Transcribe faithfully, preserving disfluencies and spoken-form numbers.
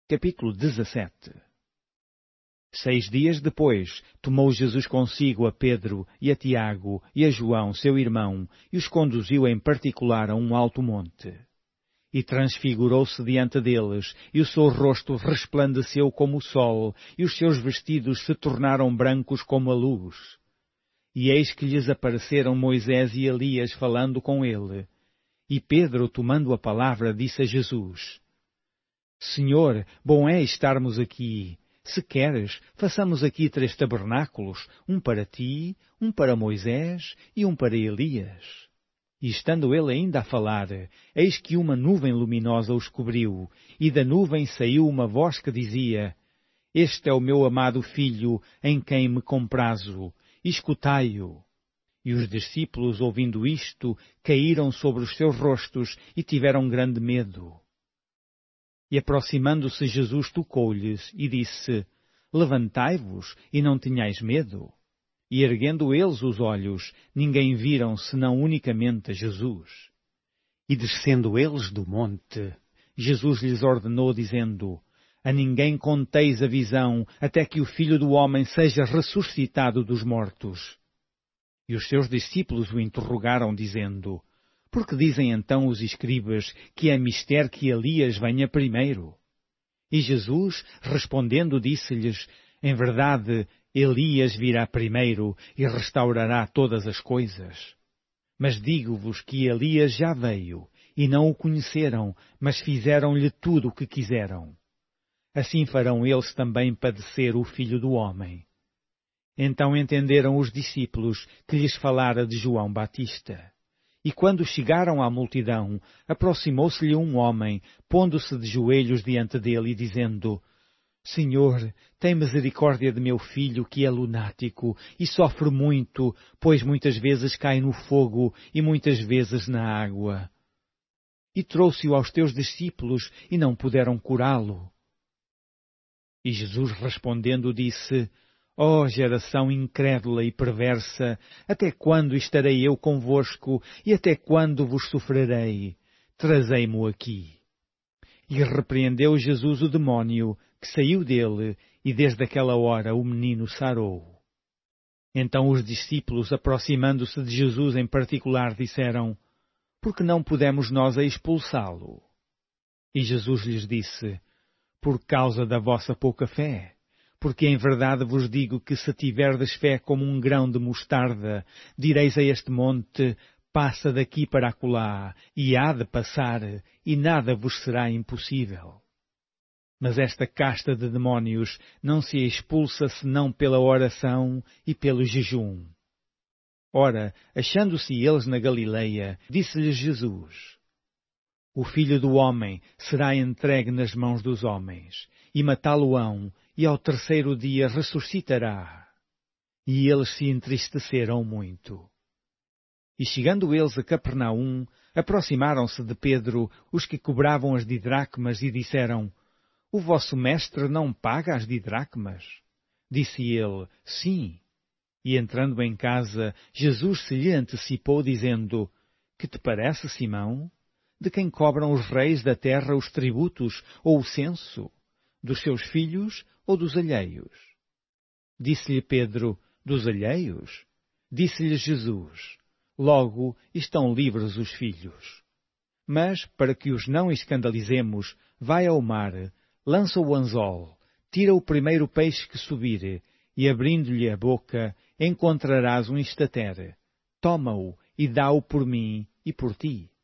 Capítulo dezassete. Seis dias depois, tomou Jesus consigo a Pedro e a Tiago e a João, seu irmão, e os conduziu em particular a um alto monte. E transfigurou-se diante deles, e o seu rosto resplandeceu como o sol, e os seus vestidos se tornaram brancos como a luz. E eis que lhes apareceram Moisés e Elias falando com ele. E Pedro, tomando a palavra, disse a Jesus: Senhor, bom é estarmos aqui. Se queres, façamos aqui três tabernáculos, um para ti, um para Moisés e um para Elias. E estando ele ainda a falar, eis que uma nuvem luminosa os cobriu, e da nuvem saiu uma voz que dizia: Este é o meu amado Filho, em quem me comprazo, escutai-o. E os discípulos, ouvindo isto, caíram sobre os seus rostos e tiveram grande medo. E aproximando-se Jesus tocou-lhes e disse: Levantai-vos e não tenhais medo. E erguendo eles os olhos, ninguém viram senão unicamente a Jesus. E descendo eles do monte, Jesus lhes ordenou, dizendo: A ninguém conteis a visão, até que o Filho do Homem seja ressuscitado dos mortos. E os seus discípulos o interrogaram, dizendo: Por que dizem então os escribas que é mister que Elias venha primeiro? E Jesus, respondendo, disse-lhes: Em verdade, Elias virá primeiro e restaurará todas as coisas. Mas digo-vos que Elias já veio, e não o conheceram, mas fizeram-lhe tudo o que quiseram. Assim farão eles também padecer o Filho do Homem. Então entenderam os discípulos que lhes falara de João Batista. E quando chegaram à multidão, aproximou-se-lhe um homem, pondo-se de joelhos diante dele e dizendo: Senhor, tem misericórdia de meu filho, que é lunático, e sofre muito, pois muitas vezes cai no fogo e muitas vezes na água. E trouxe-o aos teus discípulos, e não puderam curá-lo. E Jesus respondendo disse: Ó geração incrédula e perversa, até quando estarei eu convosco, e até quando vos sofrerei? Trazei-mo aqui. E repreendeu Jesus o demónio, que saiu dele, e desde aquela hora o menino sarou. Então os discípulos, aproximando-se de Jesus em particular, disseram: Por que não pudemos nós a expulsá-lo? E Jesus lhes disse: Por causa da vossa pouca fé. Porque em verdade vos digo que se tiverdes fé como um grão de mostarda, direis a este monte: passa daqui para acolá, e há de passar, e nada vos será impossível. Mas esta casta de demónios não se expulsa senão pela oração e pelo jejum. Ora, achando-se eles na Galileia, disse-lhes Jesus: O Filho do Homem será entregue nas mãos dos homens, e matá-lo-ão, e ao terceiro dia ressuscitará. E eles se entristeceram muito. E chegando eles a Capernaum, aproximaram-se de Pedro os que cobravam as didracmas e disseram: O vosso mestre não paga as didracmas? Disse ele: Sim. E entrando em casa, Jesus se lhe antecipou, dizendo: Que te parece, Simão? De quem cobram os reis da terra os tributos ou o censo? Dos seus filhos ou dos alheios? Disse-lhe Pedro: Dos alheios? Disse-lhe Jesus: Logo estão livres os filhos. Mas, para que os não escandalizemos, vai ao mar, lança o anzol, tira o primeiro peixe que subir, e abrindo-lhe a boca, encontrarás um estatere. Toma-o e dá-o por mim e por ti.